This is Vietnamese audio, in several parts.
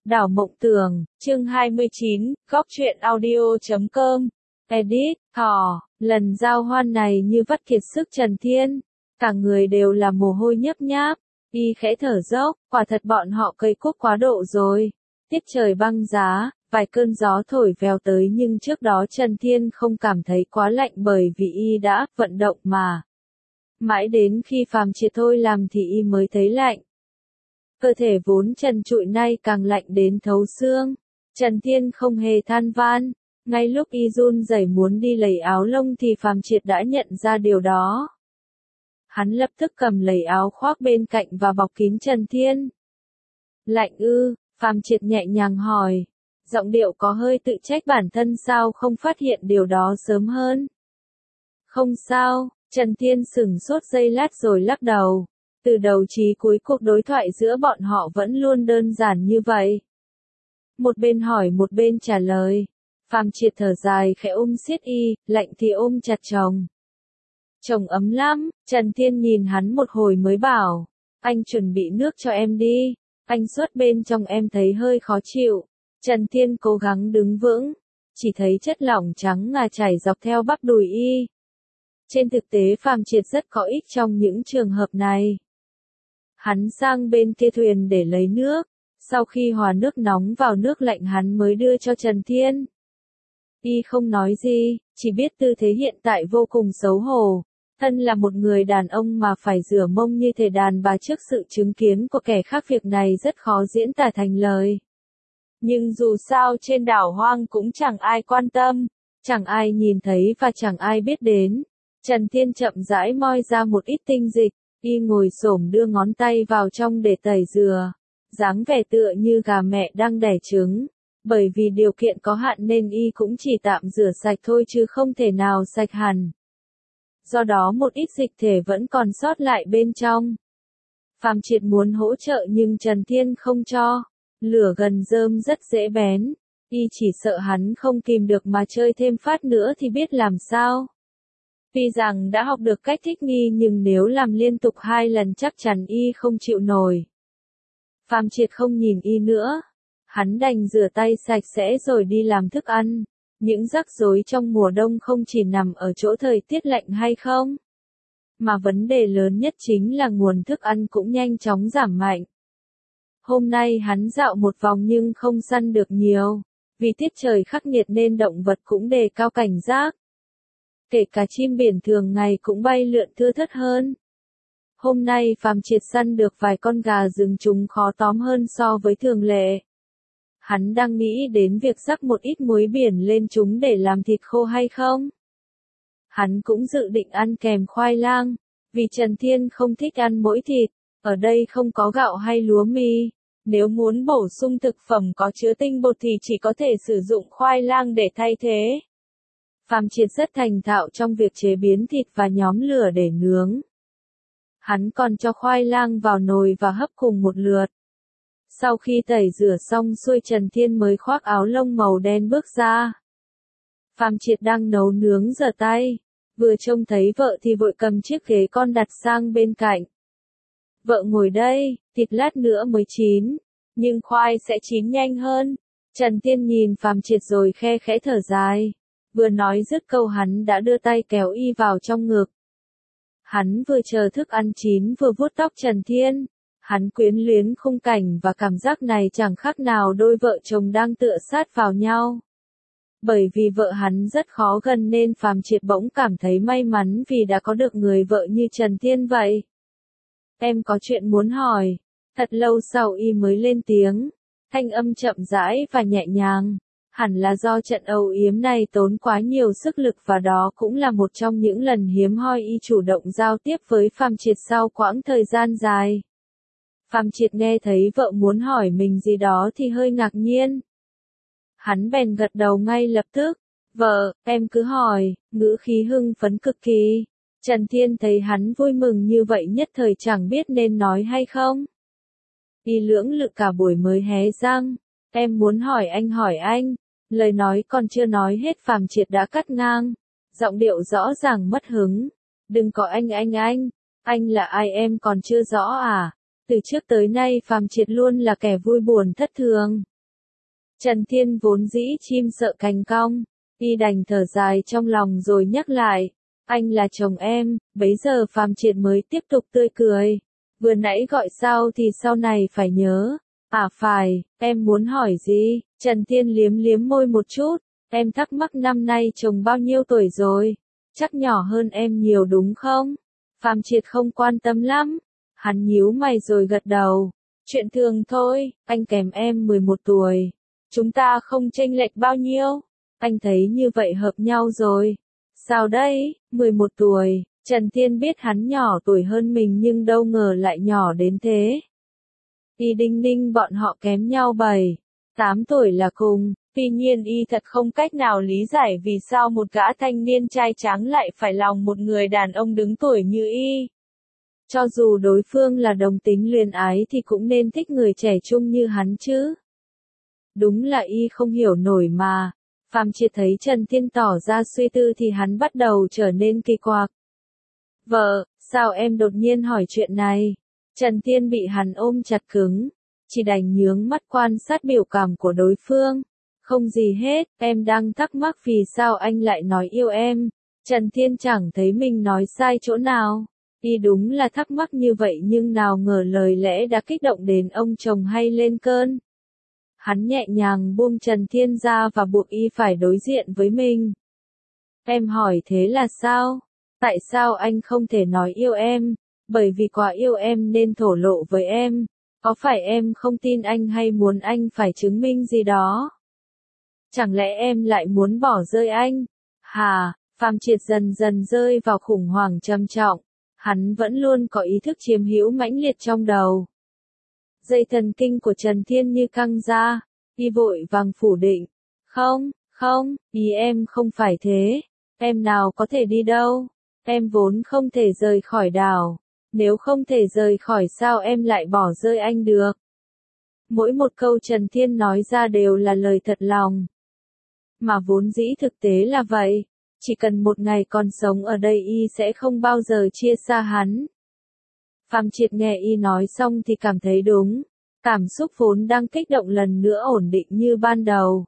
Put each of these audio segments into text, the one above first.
Đảo Mộng Tường, chương 29, góc truyện audio.com, edit, lần giao hoan này như vắt kiệt sức Trần Thiên, cả người đều là mồ hôi nhấp nháp, y khẽ thở dốc, quả thật bọn họ cây cuốc quá độ rồi, tiết trời băng giá, vài cơn gió thổi vèo tới nhưng trước đó Trần Thiên không cảm thấy quá lạnh bởi vì y đã vận động mà. Mãi đến khi Phàm Triệt thôi làm thì y mới thấy lạnh. Cơ thể vốn trần trụi nay càng lạnh đến thấu xương. Trần Thiên không hề than van. Ngay lúc y run rẩy muốn đi lấy áo lông thì Phàm Triệt đã nhận ra điều đó. Hắn lập tức cầm lấy áo khoác bên cạnh và bọc kín Trần Thiên. Lạnh ư? Phàm Triệt nhẹ nhàng hỏi. Giọng điệu có hơi tự trách bản thân sao không phát hiện điều đó sớm hơn. Không sao, Trần Thiên sửng sốt giây lát rồi lắc đầu. Từ đầu chí cuối cuộc đối thoại giữa bọn họ vẫn luôn đơn giản như vậy. Một bên hỏi một bên trả lời. Phàm Triệt thở dài khẽ siết y, lạnh thì ôm chặt chồng. Chồng ấm lắm, Trần Thiên nhìn hắn một hồi mới bảo. Anh chuẩn bị nước cho em đi, anh xuất bên trong em thấy hơi khó chịu. Trần Thiên cố gắng đứng vững, chỉ thấy chất lỏng trắng ngà chảy dọc theo bắp đùi y. Trên thực tế Phàm Triệt rất có ích trong những trường hợp này. Hắn sang bên kia thuyền để lấy nước, sau khi hòa nước nóng vào nước lạnh hắn mới đưa cho Trần Thiên. Y không nói gì, chỉ biết tư thế hiện tại vô cùng xấu hổ. Thân là một người đàn ông mà phải rửa mông như thể đàn bà trước sự chứng kiến của kẻ khác, việc này rất khó diễn tả thành lời. Nhưng dù sao trên đảo hoang cũng chẳng ai quan tâm, chẳng ai nhìn thấy và chẳng ai biết đến. Trần Thiên chậm rãi moi ra một ít tinh dịch. Y ngồi xổm đưa ngón tay vào trong để tẩy dừa, dáng vẻ tựa như gà mẹ đang đẻ trứng. Bởi vì điều kiện có hạn nên y cũng chỉ tạm rửa sạch thôi chứ không thể nào sạch hẳn. Do đó một ít dịch thể vẫn còn sót lại bên trong. Phàm Triệt muốn hỗ trợ nhưng Trần Thiên không cho. Lửa gần rơm rất dễ bén. Y chỉ sợ hắn không kìm được mà chơi thêm phát nữa thì biết làm sao. Tuy rằng đã học được cách thích nghi nhưng nếu làm liên tục 2 lần chắc chắn y không chịu nổi. Phàm Triệt không nhìn y nữa. Hắn đành rửa tay sạch sẽ rồi đi làm thức ăn. Những rắc rối trong mùa đông không chỉ nằm ở chỗ thời tiết lạnh hay không. Mà vấn đề lớn nhất chính là nguồn thức ăn cũng nhanh chóng giảm mạnh. Hôm nay hắn dạo một vòng nhưng không săn được nhiều. Vì tiết trời khắc nghiệt nên động vật cũng đề cao cảnh giác. Kể cả chim biển thường ngày cũng bay lượn thưa thớt hơn. Hôm nay Phàm Triệt săn được vài con gà rừng, chúng khó tóm hơn so với thường lệ. Hắn đang nghĩ đến việc rắc một ít muối biển lên chúng để làm thịt khô hay không. Hắn cũng dự định ăn kèm khoai lang, vì Trần Thiên không thích ăn mỗi thịt, ở đây không có gạo hay lúa mì. Nếu muốn bổ sung thực phẩm có chứa tinh bột thì chỉ có thể sử dụng khoai lang để thay thế. Phàm Triệt rất thành thạo trong việc chế biến thịt và nhóm lửa để nướng. Hắn còn cho khoai lang vào nồi và hấp cùng một lượt. Sau khi tẩy rửa xong xuôi Trần Thiên mới khoác áo lông màu đen bước ra. Phàm Triệt đang nấu nướng giở tay. Vừa trông thấy vợ thì vội cầm chiếc ghế con đặt sang bên cạnh. Vợ ngồi đây, thịt lát nữa mới chín. Nhưng khoai sẽ chín nhanh hơn. Trần Thiên nhìn Phàm Triệt rồi khe khẽ thở dài. Vừa nói dứt câu hắn đã đưa tay kéo y vào trong ngực. Hắn vừa chờ thức ăn chín vừa vuốt tóc Trần Thiên. Hắn quyến luyến khung cảnh và cảm giác này chẳng khác nào đôi vợ chồng đang tựa sát vào nhau. Bởi vì vợ hắn rất khó gần nên Phàm Triệt bỗng cảm thấy may mắn vì đã có được người vợ như Trần Thiên vậy. Em có chuyện muốn hỏi. Thật lâu sau y mới lên tiếng. Thanh âm chậm rãi và nhẹ nhàng. Hẳn là do trận âu yếm này tốn quá nhiều sức lực và đó cũng là một trong những lần hiếm hoi y chủ động giao tiếp với Phàm Triệt sau quãng thời gian dài. Phàm Triệt nghe thấy vợ muốn hỏi mình gì đó thì hơi ngạc nhiên. Hắn bèn gật đầu ngay lập tức. Vợ, em cứ hỏi, ngữ khí hưng phấn cực kỳ. Trần Thiên thấy hắn vui mừng như vậy nhất thời chẳng biết nên nói hay không. Y lưỡng lự cả buổi mới hé răng. Em muốn hỏi anh. Lời nói còn chưa nói hết Phàm Triệt đã cắt ngang. Giọng điệu rõ ràng mất hứng. Đừng có anh. Anh là ai em còn chưa rõ à? Từ trước tới nay Phàm Triệt luôn là kẻ vui buồn thất thường. Trần Thiên vốn dĩ chim sợ cánh cong, y đành thở dài trong lòng rồi nhắc lại, anh là chồng em, bấy giờ Phạm Triệt mới tiếp tục tươi cười. Vừa nãy gọi sao thì sau này phải nhớ. À phải, em muốn hỏi gì? Trần Thiên liếm liếm môi một chút, em thắc mắc năm nay chồng bao nhiêu tuổi rồi? Chắc nhỏ hơn em nhiều đúng không? Phạm Triệt không quan tâm lắm. Hắn nhíu mày rồi gật đầu. Chuyện thường thôi, anh kèm em 11 tuổi. Chúng ta không chênh lệch bao nhiêu. Anh thấy như vậy hợp nhau rồi. Sao đấy, 11 tuổi, Trần Thiên biết hắn nhỏ tuổi hơn mình nhưng đâu ngờ lại nhỏ đến thế. Y Đinh Ninh bọn họ kém nhau 7, 8 tuổi là cùng, tuy nhiên y thật không cách nào lý giải vì sao một gã thanh niên trai tráng lại phải lòng một người đàn ông đứng tuổi như y. Cho dù đối phương là đồng tính luyến ái thì cũng nên thích người trẻ trung như hắn chứ. Đúng là y không hiểu nổi mà. Phạm Triệt thấy Trần Thiên tỏ ra suy tư thì hắn bắt đầu trở nên kỳ quặc. Vợ, sao em đột nhiên hỏi chuyện này? Trần Thiên bị hắn ôm chặt cứng, chỉ đành nhướng mắt quan sát biểu cảm của đối phương. Không gì hết, em đang thắc mắc vì sao anh lại nói yêu em. Trần Thiên chẳng thấy mình nói sai chỗ nào. Y đúng là thắc mắc như vậy nhưng nào ngờ lời lẽ đã kích động đến ông chồng hay lên cơn. Hắn nhẹ nhàng buông Trần Thiên ra và buộc y phải đối diện với mình. Em hỏi thế là sao? Tại sao anh không thể nói yêu em? Bởi vì quá yêu em nên thổ lộ với em. Có phải em không tin anh hay muốn anh phải chứng minh gì đó? Chẳng lẽ em lại muốn bỏ rơi anh? Hà, Phạm Triệt dần dần rơi vào khủng hoảng trầm trọng. Hắn vẫn luôn có ý thức chiếm hữu mãnh liệt trong đầu. Dây thần kinh của Trần Thiên như căng ra, y vội vàng phủ định. Không, ý em không phải thế. Em nào có thể đi đâu. Em vốn không thể rời khỏi đảo. Nếu không thể rời khỏi sao em lại bỏ rơi anh được. Mỗi một câu Trần Thiên nói ra đều là lời thật lòng. Mà vốn dĩ thực tế là vậy. Chỉ cần một ngày còn sống ở đây y sẽ không bao giờ chia xa hắn. Phạm Triệt nghe y nói xong thì cảm thấy đúng. Cảm xúc vốn đang kích động lần nữa ổn định như ban đầu.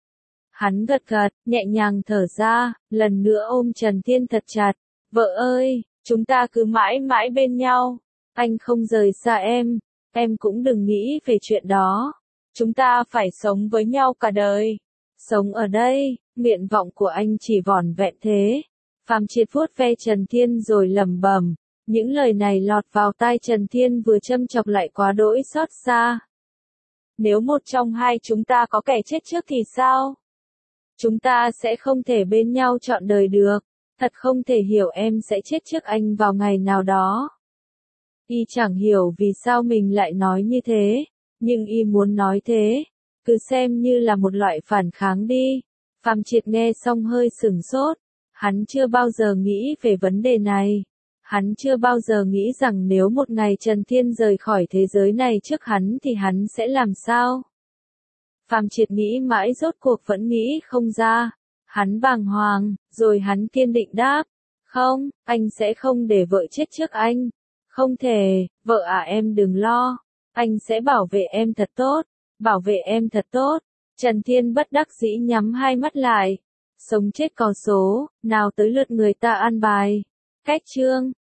Hắn gật gật, nhẹ nhàng thở ra, lần nữa ôm Trần Thiên thật chặt. Vợ ơi, chúng ta cứ mãi mãi bên nhau. Anh không rời xa em cũng đừng nghĩ về chuyện đó. Chúng ta phải sống với nhau cả đời. Sống ở đây, nguyện vọng của anh chỉ vỏn vẹn thế. Phạm Triệt vuốt ve Trần Thiên rồi lẩm bẩm. Những lời này lọt vào tai Trần Thiên vừa châm chọc lại quá đỗi xót xa. Nếu một trong hai chúng ta có kẻ chết trước thì sao? Chúng ta sẽ không thể bên nhau trọn đời được. Thật không thể hiểu em sẽ chết trước anh vào ngày nào đó. Y chẳng hiểu vì sao mình lại nói như thế, nhưng y muốn nói thế. Cứ xem như là một loại phản kháng đi. Phạm Triệt nghe xong hơi sửng sốt. Hắn chưa bao giờ nghĩ về vấn đề này. Hắn chưa bao giờ nghĩ rằng nếu một ngày Trần Thiên rời khỏi thế giới này trước hắn thì hắn sẽ làm sao? Phạm Triệt nghĩ mãi rốt cuộc vẫn nghĩ không ra. Hắn bàng hoàng, rồi hắn kiên định đáp. Không, anh sẽ không để vợ chết trước anh. Không thể, vợ à em đừng lo. Anh sẽ bảo vệ em thật tốt. Bảo vệ em thật tốt. Trần Thiên bất đắc dĩ nhắm hai mắt lại. Sống chết có số, nào tới lượt người ta an bài. Cách chương